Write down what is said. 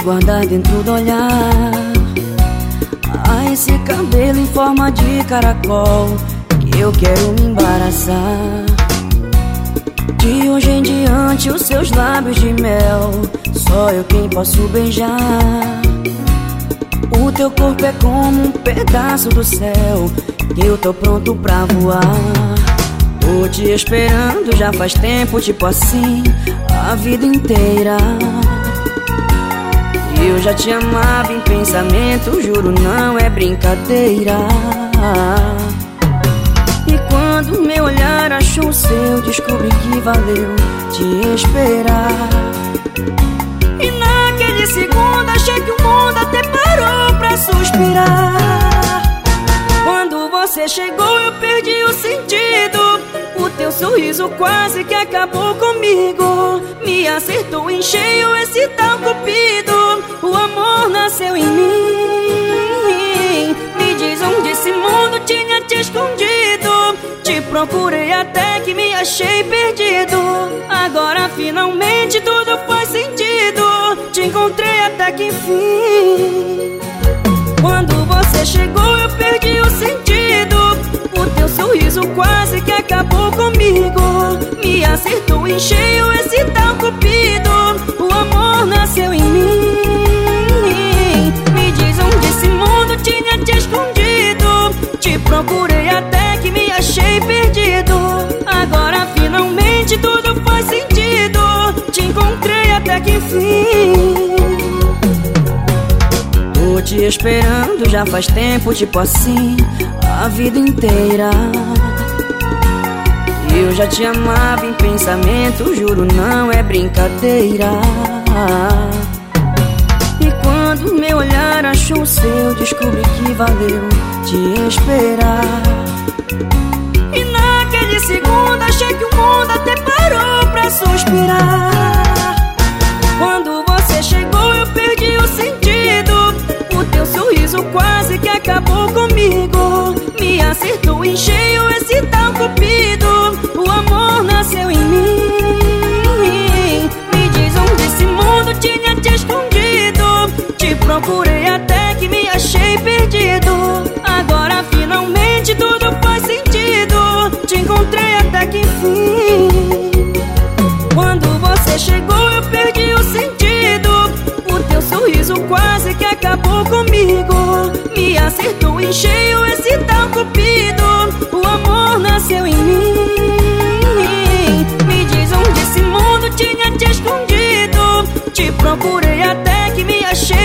guardar dentro do olhar. Ah, esse cabelo em forma de caracol, que eu quero me embaraçar. De hoje em diante os seus lábios de mel, só eu quem posso beijar. O teu corpo é como um pedaço do céu, e eu tô pronto pra voar. Tô te esperando já faz tempo, tipo assim, a vida inteira. Eu já te amava em pensamento, juro, não é brincadeira. E quando meu olhar achou o seu, descobri que valeu te esperar. E naquele segundo achei que o mundo até parou pra suspirar. Quando você chegou eu perdi o sentido. O teu sorriso quase que acabou comigo. Me acertou em cheio esse tal cupido. O amor nasceu em mim. Me diz onde esse mundo tinha te escondido. Te procurei até que me achei perdido. Agora finalmente tudo faz sentido. Te encontrei até que enfim. Quando você chegou eu perdi o sentido. O teu sorriso quase que acabou comigo. Me acertou em cheio esse tal cupido. O amor nasceu em mim. Me diz onde esse mundo tinha te escondido. Te procurei até que me achei perdido. Agora finalmente tudo faz sentido. Te encontrei até que enfim. Tô te esperando já faz tempo, tipo assim, a vida inteira. Eu já te amava em pensamento, juro, não é brincadeira. E quando meu olhar achou o seu, descobri que valeu te esperar. E naquele segundo achei que o mundo até parou pra suspirar. Quando você chegou eu perdi o sentido. O teu sorriso quase que acabou comigo. Me acertou em cheio esse tal cupido. O amor nasceu em mim. Me diz onde esse mundo tinha te escondido. Te procurei até que me achei perdido. Agora finalmente tudo faz sentido. Te encontrei até que enfim. Quando você chegou eu perdi o sentido. O teu sorriso quase que acabou comigo. Me acertou em cheio esse tal cupido. O amor nasceu em mim. Me diz onde esse mundo tinha te escondido. Te procurei até que me achei perdido. Agora finalmente tudo faz sentido. Te encontrei até que enfim. Quando você chegou eu perdi o sentido. O teu sorriso quase que acabou comigo. Me acertou em cheio esse tal cupido. O amor nasceu em mim. Me diz onde esse mundo tinha te escondido. Te procurei até que me achei